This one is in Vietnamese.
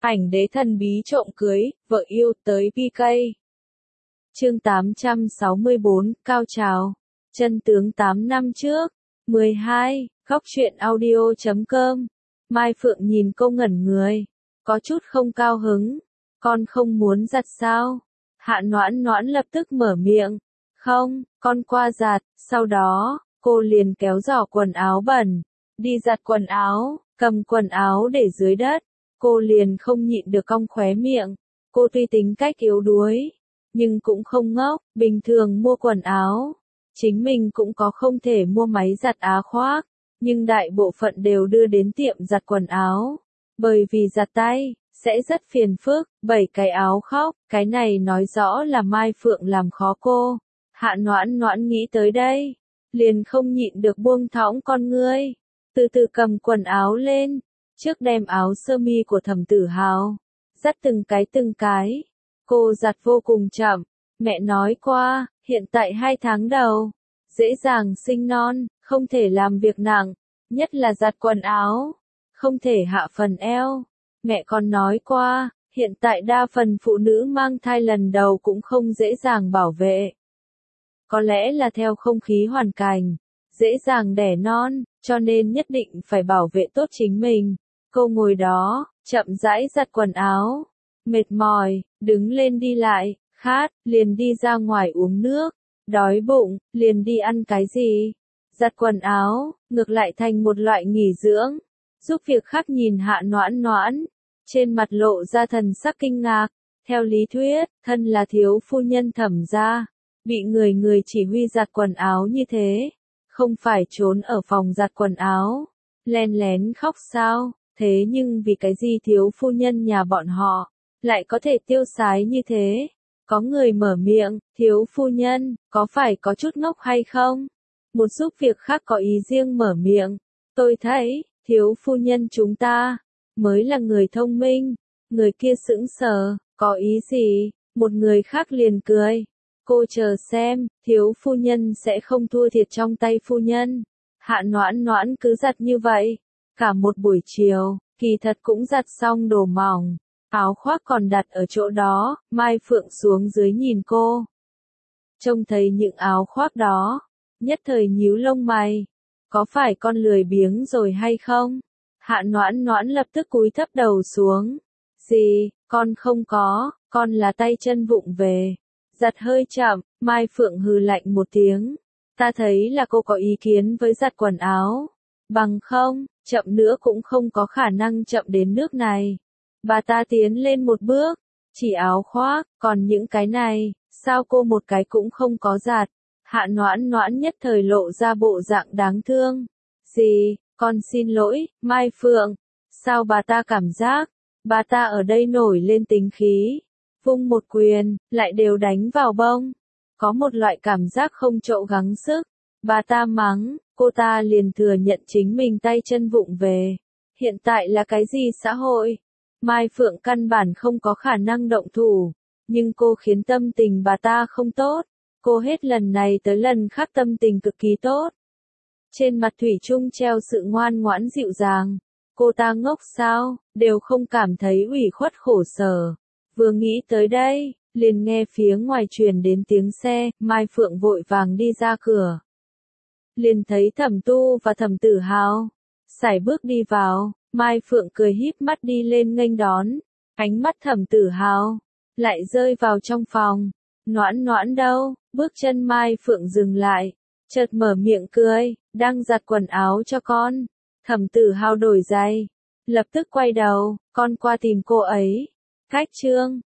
Ảnh đế thần bí trộm cưới, vợ yêu tới PK. Chương 864, cao trào. Chân tướng 8 năm trước. 12, góc truyện audio.com. Mai Phượng nhìn cô ngẩn người. Có chút không cao hứng. Con không muốn giặt sao? Hạ Noãn Noãn lập tức mở miệng. Không, con qua giặt. Sau đó, cô liền kéo giỏ quần áo bẩn. Đi giặt quần áo, cầm quần áo để dưới đất. Cô liền không nhịn được cong khóe miệng. Cô tuy tính cách yếu đuối, nhưng cũng không ngốc, bình thường mua quần áo. Chính mình cũng có không thể mua máy giặt áo khoác, nhưng đại bộ phận đều đưa đến tiệm giặt quần áo. Bởi vì giặt tay, sẽ rất phiền phức, 7 cái áo khóc, cái này nói rõ là Mai Phượng làm khó cô. Hạ Noãn Noãn nghĩ tới đây, liền không nhịn được buông thõng con ngươi, từ từ cầm quần áo lên. Trước đem áo sơ mi của Thẩm Tử Hào, dắt từng cái. Cô giặt vô cùng chậm, mẹ nói qua, hiện tại 2 tháng đầu, dễ dàng sinh non, không thể làm việc nặng, nhất là giặt quần áo, không thể hạ phần eo. Mẹ còn nói qua, hiện tại đa phần phụ nữ mang thai lần đầu cũng không dễ dàng bảo vệ. Có lẽ là theo không khí hoàn cảnh, dễ dàng đẻ non, cho nên nhất định phải bảo vệ tốt chính mình. Cô ngồi đó, chậm rãi giặt quần áo. Mệt mỏi, đứng lên đi lại, khát, liền đi ra ngoài uống nước. Đói bụng, liền đi ăn cái gì. Giặt quần áo, ngược lại thành một loại nghỉ dưỡng. Giúp việc khác nhìn Hạ Noãn Noãn. Trên mặt lộ ra thần sắc kinh ngạc. Theo lý thuyết, thân là thiếu phu nhân Thẩm gia, bị người chỉ huy giặt quần áo như thế. Không phải trốn ở phòng giặt quần áo, len lén khóc sao? Thế nhưng vì cái gì thiếu phu nhân nhà bọn họ, lại có thể tiêu sái như thế? Có người mở miệng, thiếu phu nhân, có phải có chút ngốc hay không? Một giúp việc khác có ý riêng mở miệng, tôi thấy, thiếu phu nhân chúng ta, mới là người thông minh. Người kia sững sờ, có ý gì? Một người khác liền cười. Cô chờ xem, thiếu phu nhân sẽ không thua thiệt trong tay phu nhân. Hạ Noãn Noãn cứ giặt như vậy. Cả một buổi chiều, kỳ thật cũng giặt xong đồ mỏng, áo khoác còn đặt ở chỗ đó. Mai Phượng xuống dưới nhìn cô, trông thấy những áo khoác đó, nhất thời nhíu lông mày. Có phải con lười biếng rồi hay không? Hạ Noãn Noãn lập tức cúi thấp đầu xuống. Gì, con không có, con là tay chân vụng về. Giặt hơi chậm. Mai Phượng hừ lạnh một tiếng. Ta thấy là cô có ý kiến với giặt quần áo. Bằng không, chậm nữa cũng không có khả năng chậm đến nước này. Bà ta tiến lên một bước, chỉ áo khoác, còn những cái này, sao cô một cái cũng không có giặt? Hạ Noãn Noãn nhất thời lộ ra bộ dạng đáng thương. Gì, con xin lỗi, Mai Phượng. Sao bà ta cảm giác, bà ta ở đây nổi lên tính khí, vung một quyền, lại đều đánh vào bông. Có một loại cảm giác không chậu gắng sức. Bà ta mắng, cô ta liền thừa nhận chính mình tay chân vụng về. Hiện tại là cái gì xã hội? Mai Phượng căn bản không có khả năng động thủ, nhưng cô khiến tâm tình bà ta không tốt. Cô hết lần này tới lần khác tâm tình cực kỳ tốt. Trên mặt thủy chung treo sự ngoan ngoãn dịu dàng. Cô ta ngốc sao, đều không cảm thấy ủy khuất khổ sở. Vừa nghĩ tới đây, liền nghe phía ngoài truyền đến tiếng xe. Mai Phượng vội vàng đi ra cửa, liền thấy Thẩm Tu và Thẩm Tử Hào sải bước đi vào. Mai Phượng cười híp mắt đi lên nghênh đón. Ánh mắt Thẩm Tử Hào lại rơi vào trong phòng. Noãn Noãn đâu? Bước chân Mai Phượng dừng lại, chợt mở miệng cười, đang giặt quần áo cho con. Thẩm Tử Hào đổi giày, lập tức quay đầu, con qua tìm cô ấy. Cách chương